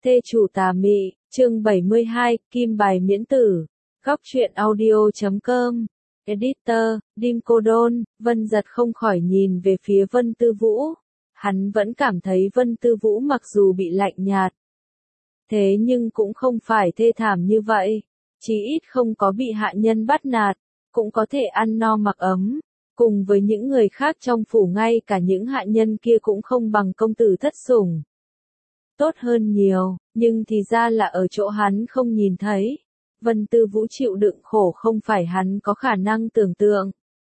Thê chủ tà mị, chương 72, kim bài miễn tử. Góc truyện audio.com. Editor, Dim Cô Đôn. Vân Giật không khỏi nhìn về phía Vân Tư Vũ. Hắn vẫn cảm thấy Vân Tư Vũ mặc dù bị lạnh nhạt, thế nhưng cũng không phải thê thảm như vậy. Chí ít không có bị hạ nhân bắt nạt, cũng có thể ăn no mặc ấm. Cùng với những người khác trong phủ, ngay cả những hạ nhân kia cũng không bằng công tử thất sủng. Tốt hơn nhiều, nhưng thì ra là ở chỗ hắn không nhìn thấy. Vân Tư Vũ chịu đựng khổ không phải hắn có khả năng tưởng tượng.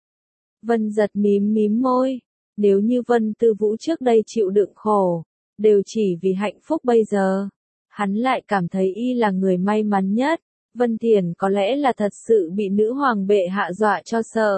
Vân Giật mím mím môi. Nếu như Vân Tư Vũ trước đây chịu đựng khổ, đều chỉ vì hạnh phúc bây giờ, hắn lại cảm thấy y là người may mắn nhất. Vân Thiển có lẽ là thật sự bị nữ hoàng bệ hạ dọa cho sợ.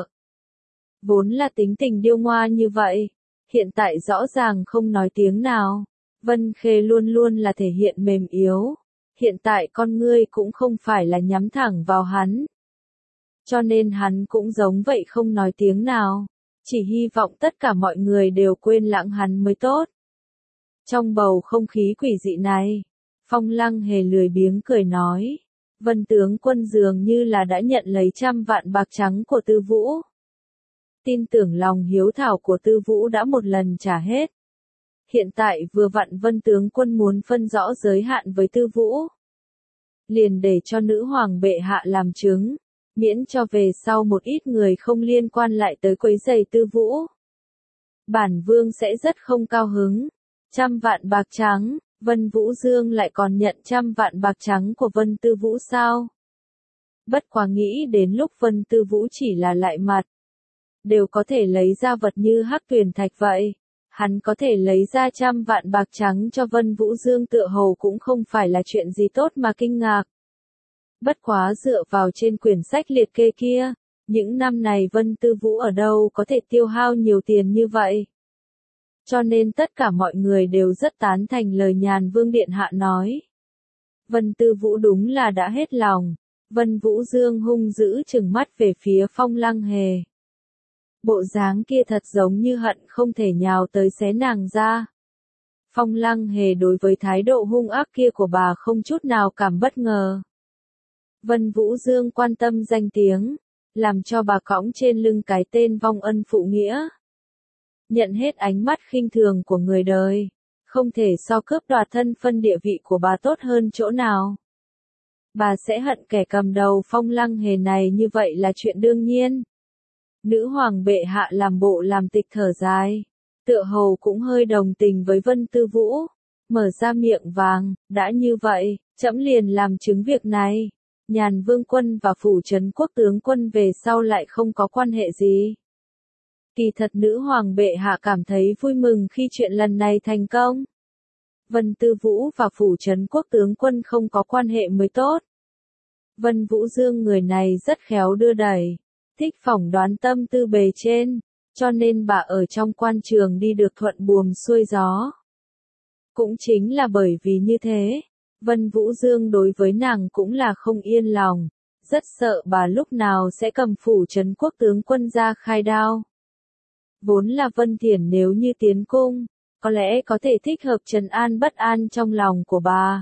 Vốn là tính tình điêu ngoa như vậy, hiện tại rõ ràng không nói tiếng nào. Vân Khê luôn luôn là thể hiện mềm yếu, hiện tại con ngươi cũng không phải là nhắm thẳng vào hắn. Cho nên hắn cũng giống vậy không nói tiếng nào, chỉ hy vọng tất cả mọi người đều quên lãng hắn mới tốt. Trong bầu không khí quỷ dị này, Phong Lăng Hề lười biếng cười nói, Vân tướng quân dường như là đã nhận lấy 100 vạn bạc trắng của Tư Vũ. Tin tưởng lòng hiếu thảo của Tư Vũ đã một lần trả hết. Hiện tại vừa vặn Vân tướng quân muốn phân rõ giới hạn với Tư Vũ, liền để cho nữ hoàng bệ hạ làm chứng, miễn cho về sau một ít người không liên quan lại tới quấy rầy Tư Vũ. Bản vương sẽ rất không cao hứng. 100 vạn bạc trắng, Vân Vũ Dương lại còn nhận 100 vạn bạc trắng của Vân Tư Vũ sao? Bất quá nghĩ đến lúc Vân Tư Vũ chỉ là lại mặt, đều có thể lấy ra vật như hắc tuyền thạch vậy. Hắn có thể lấy ra 100 vạn bạc trắng cho Vân Vũ Dương tựa hồ cũng không phải là chuyện gì tốt mà kinh ngạc. Bất quá dựa vào trên quyển sách liệt kê kia, những năm này Vân Tư Vũ ở đâu có thể tiêu hao nhiều tiền như vậy. Cho nên tất cả mọi người đều rất tán thành lời Nhàn Vương Điện Hạ nói. Vân Tư Vũ đúng là đã hết lòng. Vân Vũ Dương hung dữ trừng mắt về phía Phong Lăng Hề. Bộ dáng kia thật giống như hận không thể nhào tới xé nàng ra. Phong Lăng Hề đối với thái độ hung ác kia của bà không chút nào cảm bất ngờ. Vân Vũ Dương quan tâm danh tiếng, làm cho bà cõng trên lưng cái tên vong ân phụ nghĩa. Nhận hết ánh mắt khinh thường của người đời, không thể so cướp đoạt thân phân địa vị của bà tốt hơn chỗ nào. Bà sẽ hận kẻ cầm đầu Phong Lăng Hề này như vậy là chuyện đương nhiên. Nữ hoàng bệ hạ làm bộ làm tịch thở dài, tựa hồ cũng hơi đồng tình với Vân Tư Vũ, mở ra miệng vàng, đã như vậy, trẫm liền làm chứng việc này. Nhàn Vương quân và phủ trấn quốc tướng quân về sau lại không có quan hệ gì. Kỳ thật nữ hoàng bệ hạ cảm thấy vui mừng khi chuyện lần này thành công. Vân Tư Vũ và phủ trấn quốc tướng quân không có quan hệ mới tốt. Vân Vũ Dương người này rất khéo đưa đẩy, thích phỏng đoán tâm tư bề trên, cho nên bà ở trong quan trường đi được thuận buồm xuôi gió. Cũng chính là bởi vì như thế, Vân Vũ Dương đối với nàng cũng là không yên lòng, rất sợ bà lúc nào sẽ cầm phủ trấn quốc tướng quân ra khai đao. Vốn là Vân Thiển nếu như tiến cung, có lẽ có thể thích hợp trấn an bất an trong lòng của bà.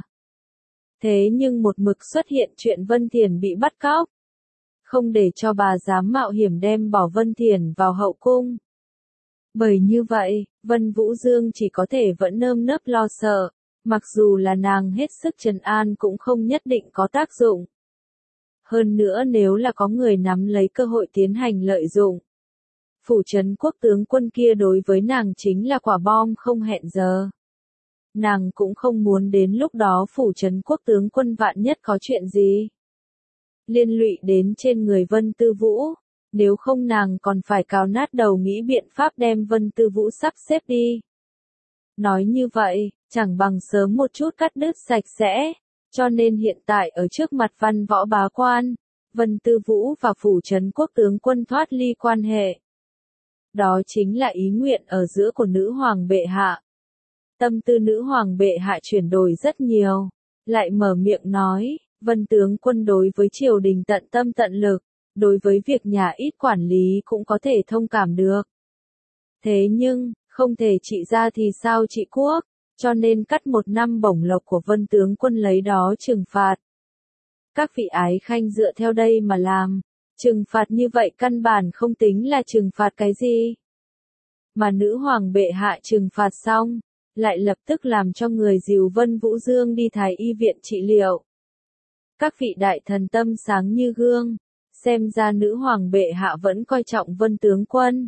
Thế nhưng một mực xuất hiện chuyện Vân Thiển bị bắt cóc, không để cho bà dám mạo hiểm đem bỏ Vân Thiển vào hậu cung. Bởi như vậy, Vân Vũ Dương chỉ có thể vẫn nơm nớp lo sợ, mặc dù là nàng hết sức trấn an cũng không nhất định có tác dụng. Hơn nữa nếu là có người nắm lấy cơ hội tiến hành lợi dụng, phủ trấn quốc tướng quân kia đối với nàng chính là quả bom không hẹn giờ. Nàng cũng không muốn đến lúc đó phủ trấn quốc tướng quân vạn nhất có chuyện gì liên lụy đến trên người Vân Tư Vũ, nếu không nàng còn phải cào nát đầu nghĩ biện pháp đem Vân Tư Vũ sắp xếp đi. Nói như vậy, chẳng bằng sớm một chút cắt đứt sạch sẽ, cho nên hiện tại ở trước mặt văn võ bá quan, Vân Tư Vũ và phủ trấn quốc tướng quân thoát ly quan hệ. Đó chính là ý nguyện ở giữa của nữ hoàng bệ hạ. Tâm tư nữ hoàng bệ hạ chuyển đổi rất nhiều, lại mở miệng nói, Vân tướng quân đối với triều đình tận tâm tận lực, đối với việc nhà ít quản lý cũng có thể thông cảm được. Thế nhưng, không thể trị ra thì sao trị quốc, cho nên cắt 1 năm bổng lộc của Vân tướng quân lấy đó trừng phạt. Các vị ái khanh dựa theo đây mà làm, trừng phạt như vậy căn bản không tính là trừng phạt cái gì. Mà nữ hoàng bệ hạ trừng phạt xong, lại lập tức làm cho người dìu Vân Vũ Dương đi Thái y viện trị liệu. Các vị đại thần tâm sáng như gương, xem ra nữ hoàng bệ hạ vẫn coi trọng Vân tướng quân.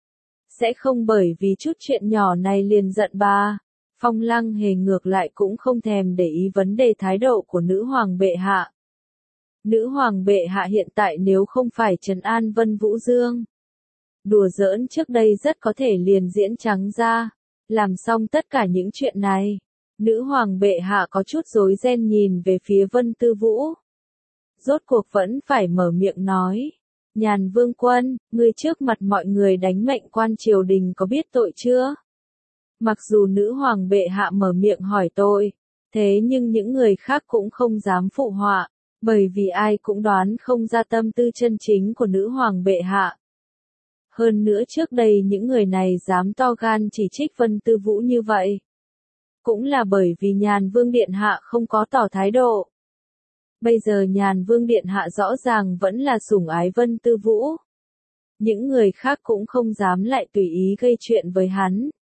Sẽ không bởi vì chút chuyện nhỏ này liền giận bà. Phong Lăng Hề ngược lại cũng không thèm để ý vấn đề thái độ của nữ hoàng bệ hạ. Nữ hoàng bệ hạ hiện tại nếu không phải trấn an Vân Vũ Dương, đùa giỡn trước đây rất có thể liền diễn trắng ra, làm xong tất cả những chuyện này. Nữ hoàng bệ hạ có chút rối ren nhìn về phía Vân Tư Vũ. Rốt cuộc vẫn phải mở miệng nói. Nhàn Vương Quân, ngươi trước mặt mọi người đánh mệnh quan triều đình có biết tội chưa? Mặc dù nữ hoàng bệ hạ mở miệng hỏi tội, thế nhưng những người khác cũng không dám phụ họa, bởi vì ai cũng đoán không ra tâm tư chân chính của nữ hoàng bệ hạ. Hơn nữa trước đây những người này dám to gan chỉ trích Vân Tư Vũ như vậy, cũng là bởi vì Nhàn Vương Điện Hạ không có tỏ thái độ. Bây giờ Nhàn Vương Điện Hạ rõ ràng vẫn là sủng ái Vân Tư Vũ. Những người khác cũng không dám lại tùy ý gây chuyện với hắn.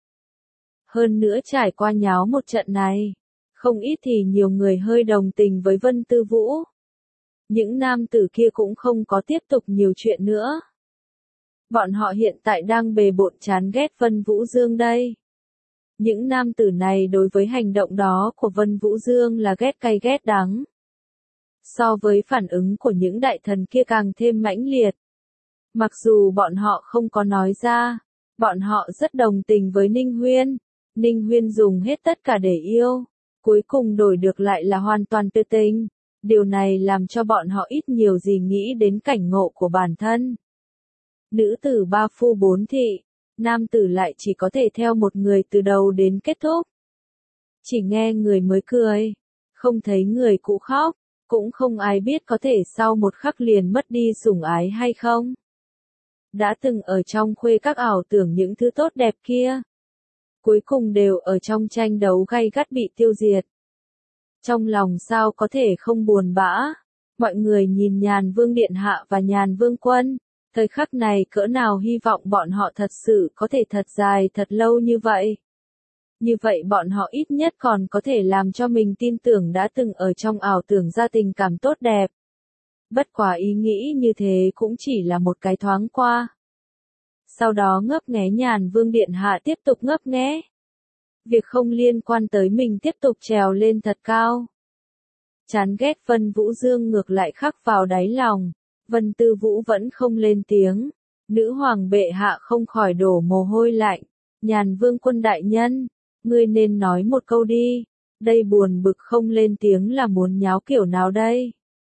Hơn nữa trải qua nháo một trận này, không ít thì nhiều người hơi đồng tình với Vân Tư Vũ. Những nam tử kia cũng không có tiếp tục nhiều chuyện nữa. Bọn họ hiện tại đang bề bộn chán ghét Vân Vũ Dương đây. Những nam tử này đối với hành động đó của Vân Vũ Dương là ghét cay ghét đắng. So với phản ứng của những đại thần kia càng thêm mãnh liệt. Mặc dù bọn họ không có nói ra, bọn họ rất đồng tình với Ninh Huyên. Ninh Huyên dùng hết tất cả để yêu, cuối cùng đổi được lại là hoàn toàn tuyệt tình. Điều này làm cho bọn họ ít nhiều gì nghĩ đến cảnh ngộ của bản thân. Nữ tử 3 phu 4 thị, nam tử lại chỉ có thể theo một người từ đầu đến kết thúc. Chỉ nghe người mới cười, không thấy người cũ khóc, cũng không ai biết có thể sau một khắc liền mất đi sủng ái hay không. Đã từng ở trong khuê các ảo tưởng những thứ tốt đẹp kia, cuối cùng đều ở trong tranh đấu gay gắt bị tiêu diệt. Trong lòng sao có thể không buồn bã, mọi người nhìn Nhàn Vương Điện Hạ và Nhàn Vương Quân, thời khắc này cỡ nào hy vọng bọn họ thật sự có thể thật dài thật lâu như vậy. Như vậy bọn họ ít nhất còn có thể làm cho mình tin tưởng đã từng ở trong ảo tưởng ra tình cảm tốt đẹp. Bất quá ý nghĩ như thế cũng chỉ là một cái thoáng qua. Sau đó ngấp nghé Nhàn Vương Điện Hạ tiếp tục ngấp nghé. Việc không liên quan tới mình tiếp tục trèo lên thật cao. Chán ghét Vân Vũ Dương ngược lại khắc vào đáy lòng. Vân Tư Vũ vẫn không lên tiếng. Nữ hoàng bệ hạ không khỏi đổ mồ hôi lạnh. Nhàn Vương Quân đại nhân, ngươi nên nói một câu đi. Đây buồn bực không lên tiếng là muốn nháo kiểu nào đây?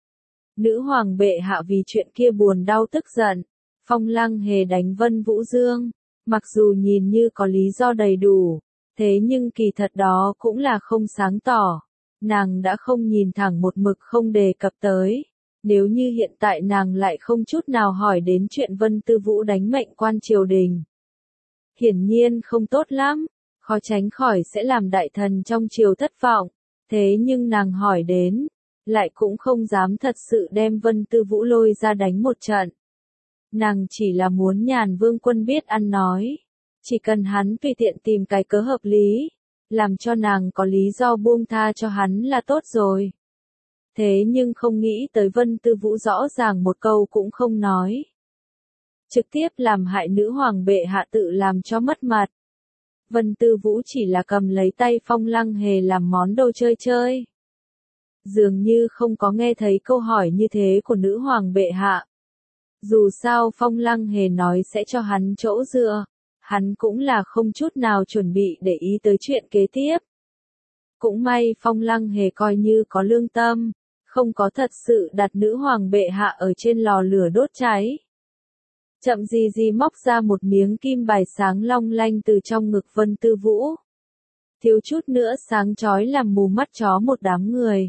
Nữ hoàng bệ hạ vì chuyện kia buồn đau tức giận. Phong Lăng Hề đánh Vân Vũ Dương. Mặc dù nhìn như có lý do đầy đủ, thế nhưng kỳ thật đó cũng là không sáng tỏ. Nàng đã không nhìn thẳng một mực không đề cập tới. Nếu như hiện tại nàng lại không chút nào hỏi đến chuyện Vân Tư Vũ đánh mệnh quan triều đình, hiển nhiên không tốt lắm, khó tránh khỏi sẽ làm đại thần trong triều thất vọng. Thế nhưng nàng hỏi đến, lại cũng không dám thật sự đem Vân Tư Vũ lôi ra đánh một trận. Nàng chỉ là muốn Nhàn Vương Quân biết ăn nói. Chỉ cần hắn tùy tiện tìm cái cớ hợp lý, làm cho nàng có lý do buông tha cho hắn là tốt rồi. Thế nhưng không nghĩ tới Vân Tư Vũ rõ ràng một câu cũng không nói. Trực tiếp làm hại nữ hoàng bệ hạ tự làm cho mất mặt. Vân Tư Vũ chỉ là cầm lấy tay Phong Lăng Hề làm món đồ chơi chơi. Dường như không có nghe thấy câu hỏi như thế của nữ hoàng bệ hạ. Dù sao Phong Lăng Hề nói sẽ cho hắn chỗ dựa, hắn cũng là không chút nào chuẩn bị để ý tới chuyện kế tiếp. Cũng may Phong Lăng Hề coi như có lương tâm, không có thật sự đặt nữ hoàng bệ hạ ở trên lò lửa đốt cháy. Chậm gì gì móc ra một miếng kim bài sáng long lanh từ trong ngực Vân Tư Vũ. Thiếu chút nữa sáng chói làm mù mắt chó một đám người.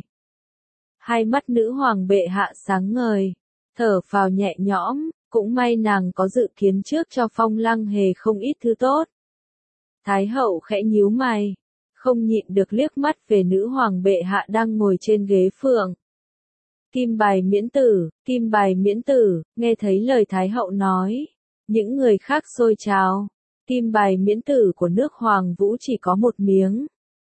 Hai mắt nữ hoàng bệ hạ sáng ngời, thở phào nhẹ nhõm, cũng may nàng có dự kiến trước cho Phong Lăng Hề không ít thứ tốt. Thái hậu khẽ nhíu mày, không nhịn được liếc mắt về nữ hoàng bệ hạ đang ngồi trên ghế phượng. Kim bài miễn tử, nghe thấy lời Thái hậu nói. Những người khác xôi trào. Kim bài miễn tử của nước Hoàng Vũ chỉ có một miếng.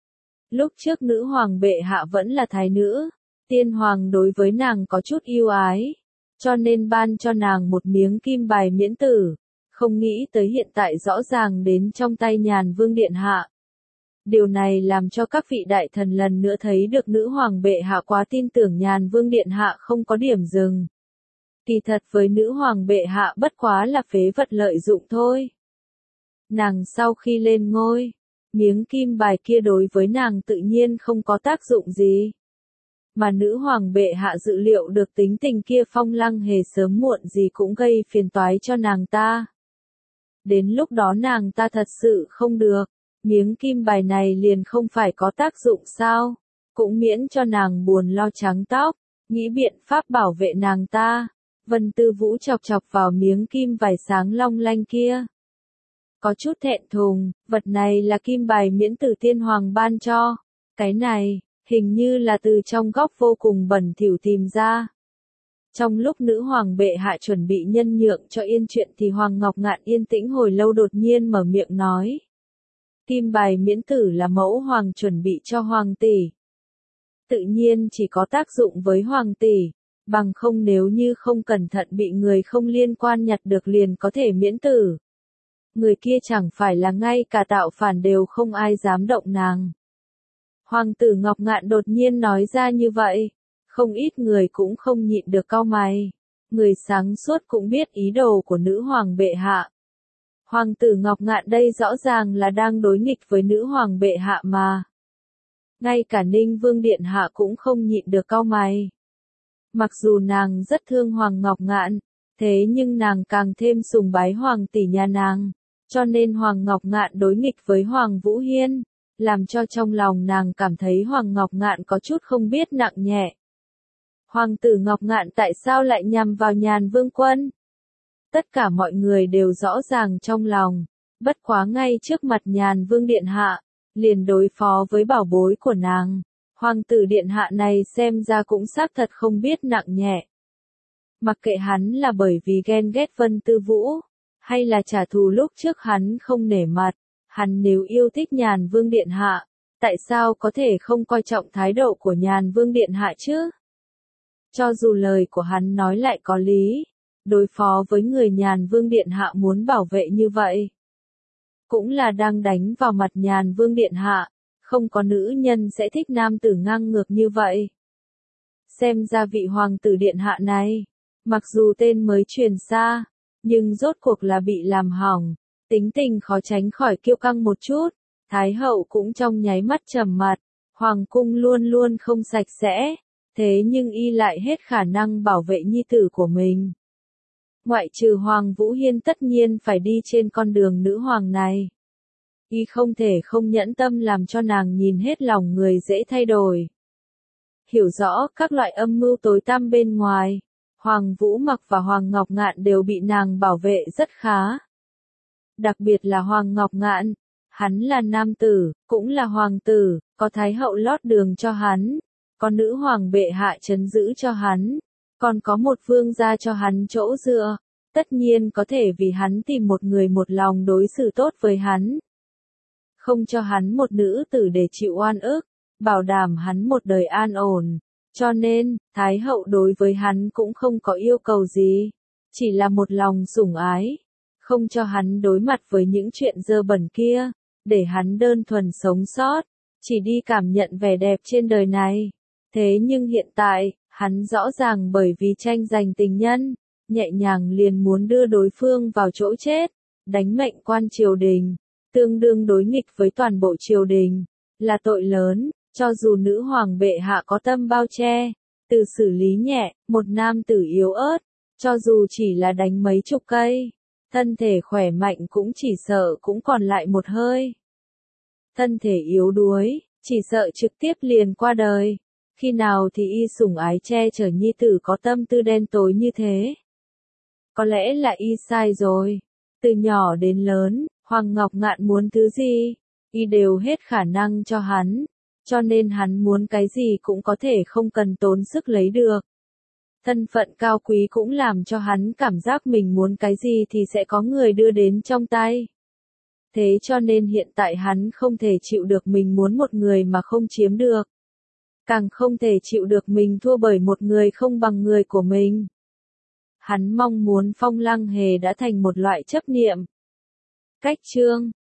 Lúc trước nữ hoàng bệ hạ vẫn là thái nữ, tiên hoàng đối với nàng có chút yêu ái, cho nên ban cho nàng một miếng kim bài miễn tử, không nghĩ tới hiện tại rõ ràng đến trong tay Nhàn Vương điện hạ. Điều này làm cho các vị đại thần lần nữa thấy được nữ hoàng bệ hạ quá tin tưởng Nhàn Vương điện hạ không có điểm dừng. Kỳ thật với nữ hoàng bệ hạ bất quá là phế vật lợi dụng thôi. Nàng sau khi lên ngôi, miếng kim bài kia đối với nàng tự nhiên không có tác dụng gì. Mà nữ hoàng bệ hạ dự liệu được tính tình kia Phong Lăng Hề sớm muộn gì cũng gây phiền toái cho nàng ta. Đến lúc đó nàng ta thật sự không được, miếng kim bài này liền không phải có tác dụng sao, cũng miễn cho nàng buồn lo trắng tóc, nghĩ biện pháp bảo vệ nàng ta. Vân Tư Vũ chọc chọc vào miếng kim vải sáng long lanh kia. Có chút thẹn thùng, vật này là kim bài miễn tử tiên hoàng ban cho. Cái này, hình như là từ trong góc vô cùng bẩn thỉu tìm ra. Trong lúc nữ hoàng bệ hạ chuẩn bị nhân nhượng cho yên chuyện thì Hoàng Ngọc Ngạn yên tĩnh hồi lâu đột nhiên mở miệng nói. Kim bài miễn tử là mẫu hoàng chuẩn bị cho hoàng tỷ. Tự nhiên chỉ có tác dụng với hoàng tỷ, bằng không nếu như không cẩn thận bị người không liên quan nhặt được liền có thể miễn tử. Người kia chẳng phải là ngay cả tạo phản đều không ai dám động nàng. Hoàng tử Ngọc Ngạn đột nhiên nói ra như vậy, không ít người cũng không nhịn được cau mày. Người sáng suốt cũng biết ý đồ của nữ hoàng bệ hạ. Hoàng tử Ngọc Ngạn đây rõ ràng là đang đối nghịch với nữ hoàng bệ hạ mà. Ngay cả Ninh Vương điện hạ cũng không nhịn được cau mày. Mặc dù nàng rất thương Hoàng Ngọc Ngạn, thế nhưng nàng càng thêm sùng bái hoàng tỷ nhà nàng, cho nên Hoàng Ngọc Ngạn đối nghịch với Hoàng Vũ Hiên, làm cho trong lòng nàng cảm thấy Hoàng Ngọc Ngạn có chút không biết nặng nhẹ. Hoàng tử Ngọc Ngạn tại sao lại nhằm vào Nhàn Vương quân? Tất cả mọi người đều rõ ràng trong lòng, bất quá ngay trước mặt Nhàn Vương điện hạ, liền đối phó với bảo bối của nàng. Hoàng tử điện hạ này xem ra cũng xác thật không biết nặng nhẹ. Mặc kệ hắn là bởi vì ghen ghét Vân Tư Vũ, hay là trả thù lúc trước hắn không nể mặt, hắn nếu yêu thích Nhàn Vương điện hạ, tại sao có thể không coi trọng thái độ của Nhàn Vương điện hạ chứ? Cho dù lời của hắn nói lại có lý, đối phó với người Nhàn Vương điện hạ muốn bảo vệ như vậy, cũng là đang đánh vào mặt Nhàn Vương điện hạ. Không có nữ nhân sẽ thích nam tử ngang ngược như vậy. Xem ra vị hoàng tử điện hạ này, mặc dù tên mới truyền xa, nhưng rốt cuộc là bị làm hỏng, tính tình khó tránh khỏi kiêu căng một chút, Thái hậu cũng trong nháy mắt trầm mặt, hoàng cung luôn luôn không sạch sẽ, thế nhưng y lại hết khả năng bảo vệ nhi tử của mình. Ngoại trừ Hoàng Vũ Hiên tất nhiên phải đi trên con đường nữ hoàng này. Y không thể không nhẫn tâm làm cho nàng nhìn hết lòng người dễ thay đổi. Hiểu rõ các loại âm mưu tối tăm bên ngoài, Hoàng Vũ Mặc và Hoàng Ngọc Ngạn đều bị nàng bảo vệ rất khá. Đặc biệt là Hoàng Ngọc Ngạn, hắn là nam tử, cũng là hoàng tử, có thái hậu lót đường cho hắn, có nữ hoàng bệ hạ trấn giữ cho hắn, còn có một vương gia cho hắn chỗ dựa, tất nhiên có thể vì hắn tìm một người một lòng đối xử tốt với hắn. Không cho hắn một nữ tử để chịu oan ức, bảo đảm hắn một đời an ổn. Cho nên, Thái hậu đối với hắn cũng không có yêu cầu gì, chỉ là một lòng sủng ái, không cho hắn đối mặt với những chuyện dơ bẩn kia, để hắn đơn thuần sống sót, chỉ đi cảm nhận vẻ đẹp trên đời này. Thế nhưng hiện tại, hắn rõ ràng bởi vì tranh giành tình nhân, nhẹ nhàng liền muốn đưa đối phương vào chỗ chết, đánh mệnh quan triều đình, tương đương đối nghịch với toàn bộ triều đình, là tội lớn, cho dù nữ hoàng bệ hạ có tâm bao che, từ xử lý nhẹ, một nam tử yếu ớt, cho dù chỉ là đánh mấy chục cây, thân thể khỏe mạnh cũng chỉ sợ cũng còn lại một hơi. Thân thể yếu đuối, chỉ sợ trực tiếp liền qua đời. Khi nào thì y sủng ái che chở nhi tử có tâm tư đen tối như thế? Có lẽ là y sai rồi. Từ nhỏ đến lớn, Hoàng Ngọc Ngạn muốn thứ gì, y đều hết khả năng cho hắn, cho nên hắn muốn cái gì cũng có thể không cần tốn sức lấy được. Thân phận cao quý cũng làm cho hắn cảm giác mình muốn cái gì thì sẽ có người đưa đến trong tay. Thế cho nên hiện tại hắn không thể chịu được mình muốn một người mà không chiếm được. Càng không thể chịu được mình thua bởi một người không bằng người của mình. Hắn mong muốn Phong Lăng Hề đã thành một loại chấp niệm. Cách chương